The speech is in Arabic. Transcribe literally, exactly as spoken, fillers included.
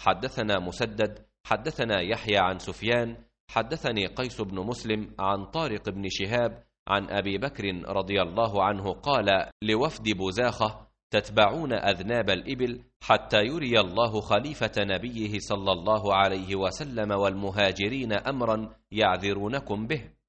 حدثنا مسدد حدثنا يحيى عن سفيان حدثني قيس بن مسلم عن طارق بن شهاب عن أبي بكر رضي الله عنه قال لوفد بزاخة: تتبعون أذناب الإبل حتى يري الله خليفة نبيه صلى الله عليه وسلم والمهاجرين أمرا يعذرونكم به.